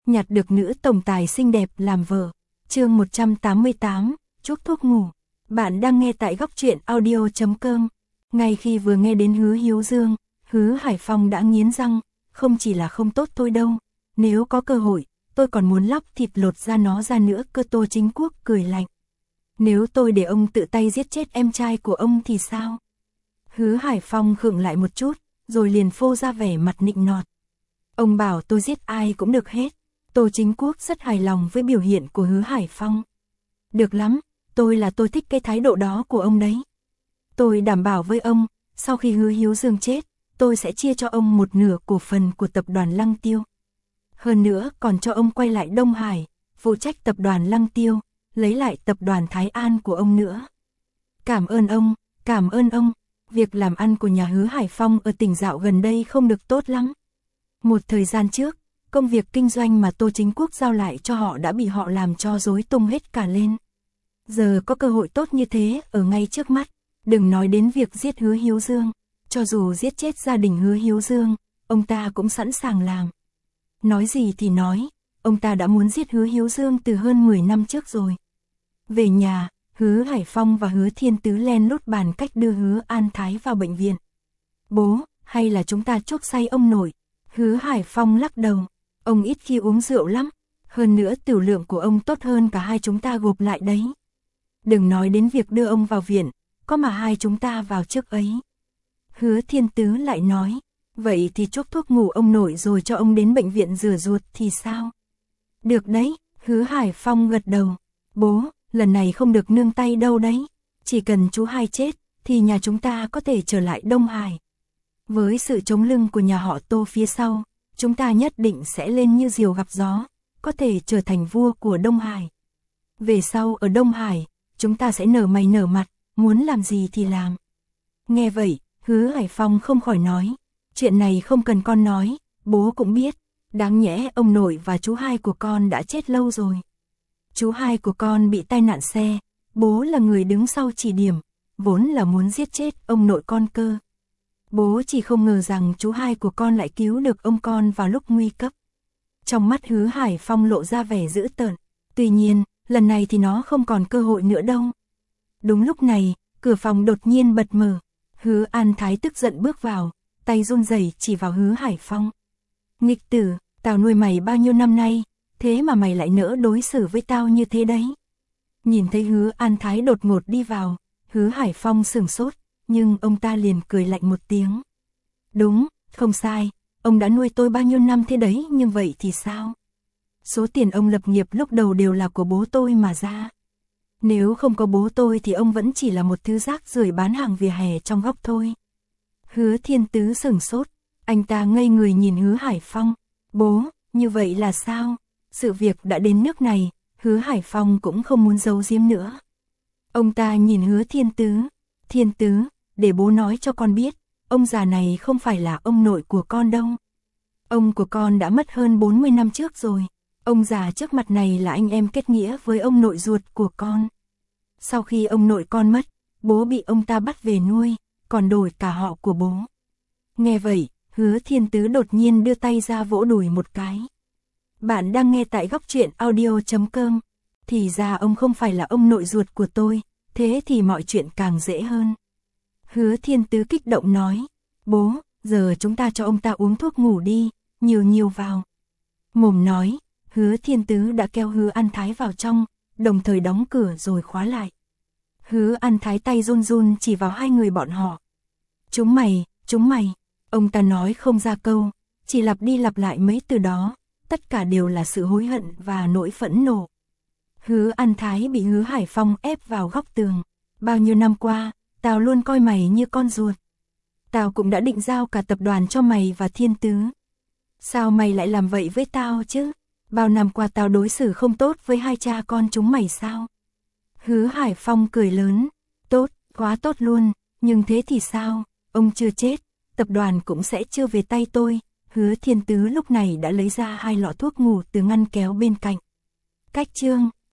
nhặt được nữ tổng tài xinh đẹp làm vợ. Chương 188, chuốc thuốc ngủ. Bạn đang nghe tại góc truyện audio.com. Ngay khi vừa nghe đến Hứa Hiếu Dương, Hứa Hải Phong đã nghiến răng, không chỉ là không tốt thôi đâu, nếu có cơ hội, tôi còn muốn lóc thịt lột da nó ra nữa cơ. Tô Chính Quốc cười lạnh. Nếu tôi để ông tự tay giết chết em trai của ông thì sao? Hứa Hải Phong khựng lại một chút, rồi liền phô ra vẻ mặt nịnh nọt. Ông bảo tôi giết ai cũng được hết. Tô Chính Quốc rất hài lòng với biểu hiện của Hứa Hải Phong. Được lắm, tôi thích cái thái độ đó của ông đấy. Tôi đảm bảo với ông, sau khi Hứa Hiếu Dương chết, tôi sẽ chia cho ông một nửa cổ phần của tập đoàn Lăng Tiêu. Hơn nữa còn cho ông quay lại Đông Hải, phụ trách tập đoàn Lăng Tiêu, lấy lại tập đoàn Thái An của ông nữa. Cảm ơn ông, cảm ơn ông. Việc làm ăn của nhà Hứa Hải Phong ở tỉnh dạo gần đây không được tốt lắm. Một thời gian trước, công việc kinh doanh mà Tô Chính Quốc giao lại cho họ đã bị họ làm cho rối tung hết cả lên. Giờ có cơ hội tốt như thế ở ngay trước mắt, đừng nói đến việc giết Hứa Hiếu Dương, cho dù giết chết gia đình Hứa Hiếu Dương, ông ta cũng sẵn sàng làm. Nói gì thì nói, ông ta đã muốn giết Hứa Hiếu Dương từ hơn 10 năm trước rồi. Về nhà, Hứa Hải Phong và Hứa Thiên Tứ len lút bàn cách đưa Hứa An Thái vào bệnh viện. Bố, hay là chúng ta chuốc say ông nội? Hứa Hải Phong lắc đầu, ông ít khi uống rượu lắm, hơn nữa tiểu lượng của ông tốt hơn cả hai chúng ta gộp lại đấy. Đừng nói đến việc đưa ông vào viện, có mà hai chúng ta vào trước ấy. Hứa Thiên Tứ lại nói, vậy thì chuốc thuốc ngủ ông nội rồi cho ông đến bệnh viện rửa ruột thì sao? Được đấy, Hứa Hải Phong gật đầu. Bố, lần này không được nương tay đâu đấy. Chỉ cần chú hai chết, thì nhà chúng ta có thể trở lại Đông Hải. Với sự chống lưng của nhà họ Tô phía sau, chúng ta nhất định sẽ lên như diều gặp gió, có thể trở thành vua của Đông Hải. Về sau ở Đông Hải, chúng ta sẽ nở mày nở mặt, muốn làm gì thì làm. Nghe vậy, Hứa Hải Phong không khỏi nói, chuyện này không cần con nói, bố cũng biết, đáng nhẽ ông nội và chú hai của con đã chết lâu rồi. Chú hai của con bị tai nạn xe, bố là người đứng sau chỉ điểm, vốn là muốn giết chết ông nội con cơ. Bố chỉ không ngờ rằng chú hai của con lại cứu được ông con vào lúc nguy cấp. Trong mắt Hứa Hải Phong lộ ra vẻ dữ tợn, tuy nhiên, lần này thì nó không còn cơ hội nữa đâu. Đúng lúc này, cửa phòng đột nhiên bật mở, Hứa An Thái tức giận bước vào, tay run rẩy chỉ vào Hứa Hải Phong. Nghịch tử, tao nuôi mày bao nhiêu năm nay, thế mà mày lại nỡ đối xử với tao như thế đấy. Nhìn thấy Hứa An Thái đột ngột đi vào, Hứa Hải Phong sửng sốt, nhưng ông ta liền cười lạnh một tiếng. Đúng, không sai, ông đã nuôi tôi bao nhiêu năm thế đấy, nhưng vậy thì sao? Số tiền ông lập nghiệp lúc đầu đều là của bố tôi mà ra. Nếu không có bố tôi thì ông vẫn chỉ là một thứ rác rưởi bán hàng vỉa hè trong góc thôi. Hứa Thiên Tứ sửng sốt, anh ta ngây người nhìn Hứa Hải Phong. Bố, như vậy là sao? Sự việc đã đến nước này, Hứa Hải Phong cũng không muốn giấu giếm nữa. Ông ta nhìn Hứa Thiên Tứ. Thiên Tứ, để bố nói cho con biết, ông già này không phải là ông nội của con đâu. Ông của con đã mất hơn 40 năm trước rồi. Ông già trước mặt này là anh em kết nghĩa với ông nội ruột của con. Sau khi ông nội con mất, bố bị ông ta bắt về nuôi, còn đổi cả họ của bố. Nghe vậy, Hứa Thiên Tứ đột nhiên đưa tay ra vỗ đùi một cái. Bạn đang nghe tại góc truyện audio.com. Thì ra ông không phải là ông nội ruột của tôi, thế thì mọi chuyện càng dễ hơn. Hứa Thiên Tứ kích động nói, bố, giờ chúng ta cho ông ta uống thuốc ngủ đi, nhiều nhiều vào. Mồm nói, Hứa Thiên Tứ đã kéo Hứa An Thái vào trong, đồng thời đóng cửa rồi khóa lại. Hứa An Thái tay run run chỉ vào hai người bọn họ. Chúng mày, ông ta nói không ra câu, chỉ lặp đi lặp lại mấy từ đó, tất cả đều là sự hối hận và nỗi phẫn nộ. Hứa An Thái bị Hứa Hải Phong ép vào góc tường. Bao nhiêu năm qua, tao luôn coi mày như con ruột. Tao cũng đã định giao cả tập đoàn cho mày và Thiên Tứ. Sao mày lại làm vậy với tao chứ? Bao năm qua tao đối xử không tốt với hai cha con chúng mày sao? Hứa Hải Phong cười lớn. Tốt, quá tốt luôn, nhưng thế thì sao? Ông chưa chết, tập đoàn cũng sẽ chưa về tay tôi. Hứa Thiên Tứ lúc này đã lấy ra hai lọ thuốc ngủ từ ngăn kéo bên cạnh. Cách chương